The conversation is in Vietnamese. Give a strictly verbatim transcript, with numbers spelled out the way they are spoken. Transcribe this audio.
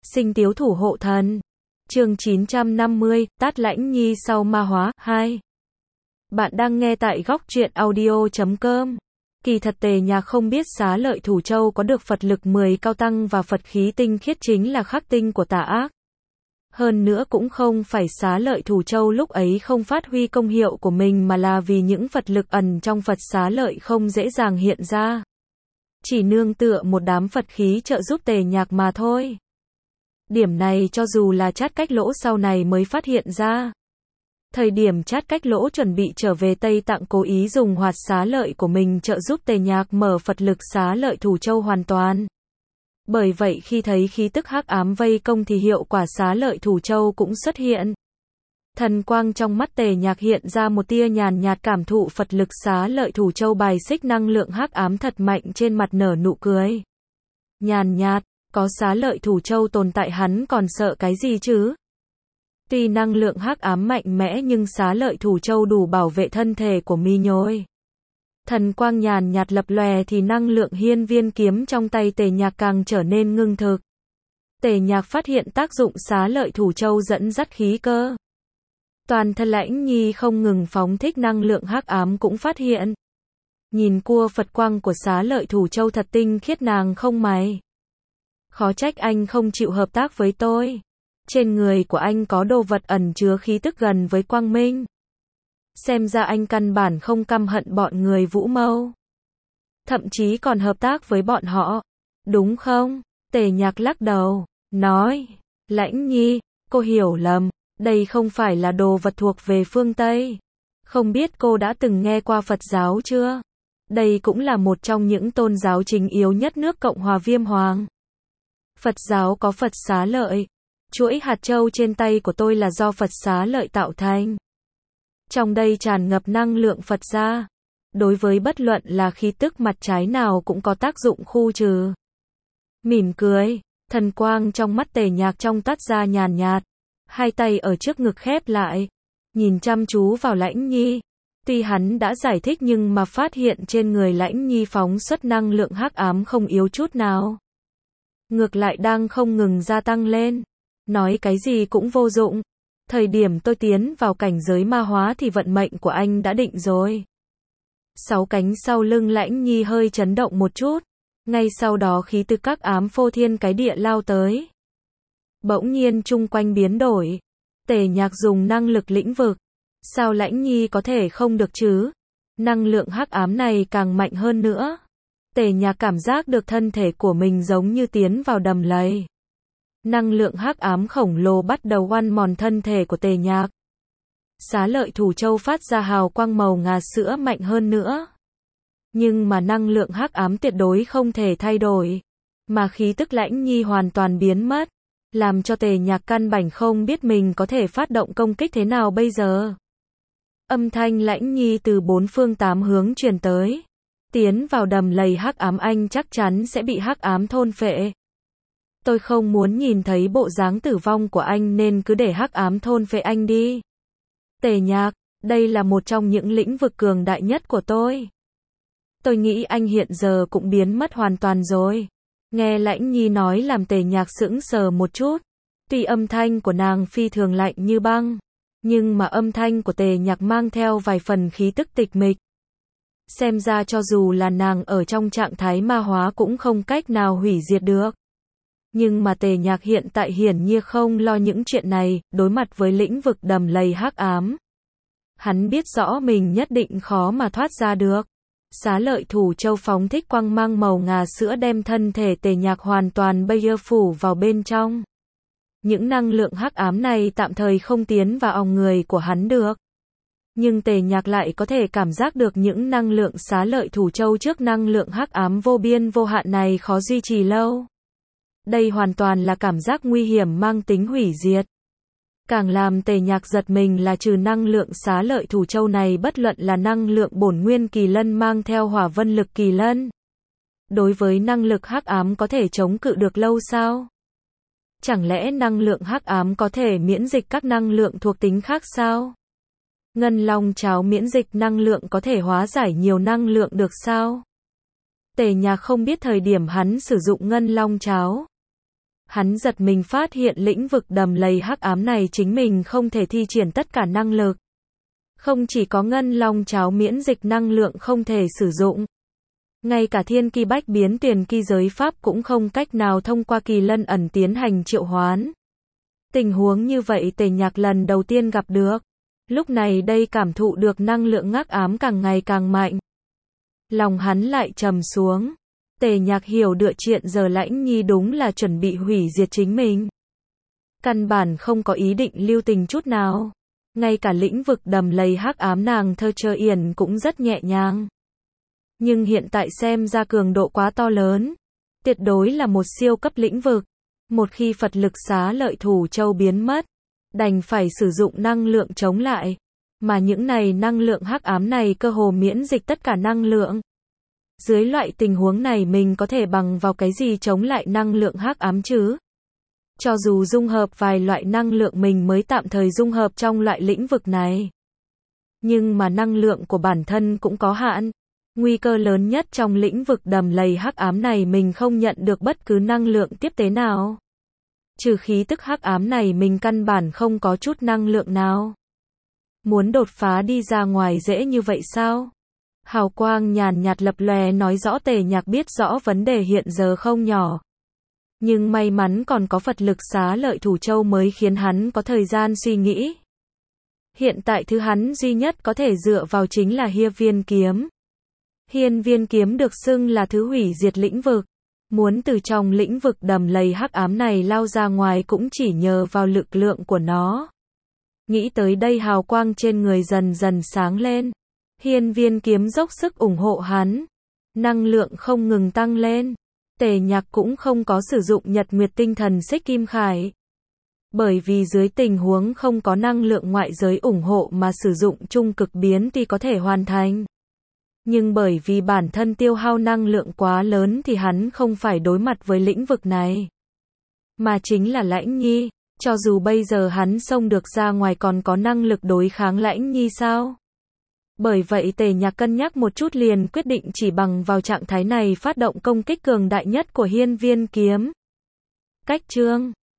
Sinh tiếu thủ hộ thần. Chương chín trăm năm mươi, Tát Lãnh Nhi sau ma hóa, hai. Bạn đang nghe tại góc truyện audio chấm com. Kỳ thật Tề Nhạc không biết Xá Lợi Thủ Châu có được Phật lực mười cao tăng và Phật khí tinh khiết chính là khắc tinh của tà ác. Hơn nữa cũng không phải Xá Lợi Thủ Châu lúc ấy không phát huy công hiệu của mình mà là vì những Phật lực ẩn trong Phật Xá Lợi không dễ dàng hiện ra. Chỉ nương tựa một đám Phật khí trợ giúp Tề Nhạc mà thôi. Điểm này cho dù là Trát Cách Lỗ sau này mới phát hiện ra. Thời điểm Trát Cách Lỗ chuẩn bị trở về Tây Tạng cố ý dùng hoạt xá lợi của mình trợ giúp Tề Nhạc mở Phật lực Xá Lợi Thủ Châu hoàn toàn. Bởi vậy khi thấy khí tức hắc ám vây công thì hiệu quả Xá Lợi Thủ Châu cũng xuất hiện. Thần quang trong mắt Tề Nhạc hiện ra một tia nhàn nhạt cảm thụ Phật lực Xá Lợi Thủ Châu bài xích năng lượng hắc ám thật mạnh trên mặt nở nụ cười. Nhàn nhạt, có Xá Lợi Thủ Châu tồn tại hắn còn sợ cái gì chứ? Tuy năng lượng hắc ám mạnh mẽ nhưng Xá Lợi Thủ Châu đủ bảo vệ thân thể của mi nhồi. Thần quang nhàn nhạt lập lòe thì năng lượng hiên viên kiếm trong tay Tề Nhạc càng trở nên ngưng thực. Tề Nhạc phát hiện tác dụng Xá Lợi Thủ Châu dẫn dắt khí cơ. Toàn thân Lãnh Nhi không ngừng phóng thích năng lượng hắc ám cũng phát hiện. Nhìn cua Phật quang của Xá Lợi Thủ Châu thật tinh khiết nàng không mày. Khó trách anh không chịu hợp tác với tôi. Trên người của anh có đồ vật ẩn chứa khí tức gần với quang minh. Xem ra anh căn bản không căm hận bọn người Vũ Mâu. Thậm chí còn hợp tác với bọn họ. Đúng không? Tề Nhạc lắc đầu, nói. Lãnh Nhi, cô hiểu lầm. Đây không phải là đồ vật thuộc về phương Tây. Không biết cô đã từng nghe qua Phật giáo chưa? Đây cũng là một trong những tôn giáo chính yếu nhất nước Cộng hòa Viêm Hoàng. Phật giáo có Phật Xá Lợi. Chuỗi hạt châu trên tay của tôi là do Phật Xá Lợi tạo thành. Trong đây tràn ngập năng lượng Phật gia. Đối với bất luận là khí tức mặt trái nào cũng có tác dụng khu trừ. Mỉm cười, thần quang trong mắt Tề Nhạc trong tắt ra nhàn nhạt. Hai tay ở trước ngực khép lại. Nhìn chăm chú vào Lãnh Nhi. Tuy hắn đã giải thích nhưng mà phát hiện trên người Lãnh Nhi phóng xuất năng lượng hắc ám không yếu chút nào. Ngược lại đang không ngừng gia tăng lên. Nói cái gì cũng vô dụng. Thời điểm tôi tiến vào cảnh giới ma hóa thì vận mệnh của anh đã định rồi. Sáu cánh sau lưng Lãnh Nhi hơi chấn động một chút. Ngay sau đó khí tức các ám phô thiên cái địa lao tới. Bỗng nhiên chung quanh biến đổi. Tề Nhạc dùng năng lực lĩnh vực. Sao Lãnh Nhi có thể không được chứ? Năng lượng hắc ám này càng mạnh hơn nữa. Tề Nhạc cảm giác được thân thể của mình giống như tiến vào đầm lầy. Năng lượng hắc ám khổng lồ bắt đầu ăn mòn thân thể của Tề Nhạc. Xá Lợi Thủ Châu phát ra hào quang màu ngà sữa mạnh hơn nữa. Nhưng mà năng lượng hắc ám tuyệt đối không thể thay đổi. Mà khí tức Lãnh Nhi hoàn toàn biến mất. Làm cho Tề Nhạc căn bản không biết mình có thể phát động công kích thế nào bây giờ. Âm thanh Lãnh Nhi từ bốn phương tám hướng truyền tới. Tiến vào đầm lầy hắc ám anh chắc chắn sẽ bị hắc ám thôn phệ. Tôi không muốn nhìn thấy bộ dáng tử vong của anh nên cứ để hắc ám thôn phệ anh đi. Tề Nhạc, đây là một trong những lĩnh vực cường đại nhất của tôi. Tôi nghĩ anh hiện giờ cũng biến mất hoàn toàn rồi. Nghe Lãnh Nhi nói làm Tề Nhạc sững sờ một chút. Tuy âm thanh của nàng phi thường lạnh như băng. Nhưng mà âm thanh của Tề Nhạc mang theo vài phần khí tức tịch mịch. Xem ra cho dù là nàng ở trong trạng thái ma hóa cũng không cách nào hủy diệt được. Nhưng mà Tề Nhạc hiện tại hiển nhiên không lo những chuyện này, đối mặt với lĩnh vực đầm lầy hắc ám. Hắn biết rõ mình nhất định khó mà thoát ra được. Xá Lợi Thủ Châu phóng thích quang mang màu ngà sữa đem thân thể Tề Nhạc hoàn toàn bây giờ phủ vào bên trong. Những năng lượng hắc ám này tạm thời không tiến vào ong người của hắn được. Nhưng Tề Nhạc lại có thể cảm giác được những năng lượng Xá Lợi Thủ Châu trước năng lượng hắc ám vô biên vô hạn này khó duy trì lâu. Đây hoàn toàn là cảm giác nguy hiểm mang tính hủy diệt. Càng làm Tề Nhạc giật mình là trừ năng lượng Xá Lợi Thủ Châu này bất luận là năng lượng bổn nguyên kỳ lân mang theo hỏa vân lực kỳ lân. Đối với năng lực hắc ám có thể chống cự được lâu sao? Chẳng lẽ năng lượng hắc ám có thể miễn dịch các năng lượng thuộc tính khác sao? Ngân Long cháo miễn dịch năng lượng có thể hóa giải nhiều năng lượng được sao? Tề Nhạc không biết thời điểm hắn sử dụng Ngân Long cháo. Hắn giật mình phát hiện lĩnh vực đầm lầy hắc ám này chính mình không thể thi triển tất cả năng lực. Không chỉ có ngân long cháo miễn dịch năng lượng không thể sử dụng. Ngay cả thiên kỳ bách biến tiền kỳ giới pháp cũng không cách nào thông qua kỳ lân ẩn tiến hành triệu hoán. Tình huống như vậy Tề Nhạc lần đầu tiên gặp được. Lúc này đây cảm thụ được năng lượng hắc ám càng ngày càng mạnh. Lòng hắn lại trầm xuống. Tề Nhạc hiểu được chuyện giờ Lãnh Nhi đúng là chuẩn bị hủy diệt chính mình. Căn bản không có ý định lưu tình chút nào. Ngay cả lĩnh vực đầm lầy hắc ám nàng thơ chơ yển cũng rất nhẹ nhàng. Nhưng hiện tại xem ra cường độ quá to lớn. Tuyệt đối là một siêu cấp lĩnh vực. Một khi Phật lực xá lợi thủ châu biến mất, đành phải sử dụng năng lượng chống lại. Mà những này năng lượng hắc ám này cơ hồ miễn dịch tất cả năng lượng. Dưới loại tình huống này mình có thể bằng vào cái gì chống lại năng lượng hắc ám chứ? Cho dù dung hợp vài loại năng lượng mình mới tạm thời dung hợp trong loại lĩnh vực này. Nhưng mà năng lượng của bản thân cũng có hạn. Nguy cơ lớn nhất trong lĩnh vực đầm lầy hắc ám này mình không nhận được bất cứ năng lượng tiếp tế nào. Trừ khí tức hắc ám này mình căn bản không có chút năng lượng nào. Muốn đột phá đi ra ngoài dễ như vậy sao? Hào quang nhàn nhạt lập lòe nói rõ Tề Nhạc biết rõ vấn đề hiện giờ không nhỏ. Nhưng may mắn còn có Phật lực xá lợi thủ châu mới khiến hắn có thời gian suy nghĩ. Hiện tại thứ hắn duy nhất có thể dựa vào chính là Hiên Viên kiếm. Hiên Viên kiếm được xưng là thứ hủy diệt lĩnh vực. Muốn từ trong lĩnh vực đầm lầy hắc ám này lao ra ngoài cũng chỉ nhờ vào lực lượng của nó. Nghĩ tới đây hào quang trên người dần dần sáng lên. Hiên Viên kiếm dốc sức ủng hộ hắn. Năng lượng không ngừng tăng lên. Tề Nhạc cũng không có sử dụng Nhật Nguyệt tinh thần xích kim khải. Bởi vì dưới tình huống không có năng lượng ngoại giới ủng hộ mà sử dụng trung cực biến thì có thể hoàn thành. Nhưng bởi vì bản thân tiêu hao năng lượng quá lớn thì hắn không phải đối mặt với lĩnh vực này. Mà chính là Lãnh Nhi. Cho dù bây giờ hắn xông được ra ngoài còn có năng lực đối kháng Lãnh Nhi sao? Bởi vậy Tề Nhạc cân nhắc một chút liền quyết định chỉ bằng vào trạng thái này phát động công kích cường đại nhất của Hiên Viên kiếm. Cách chương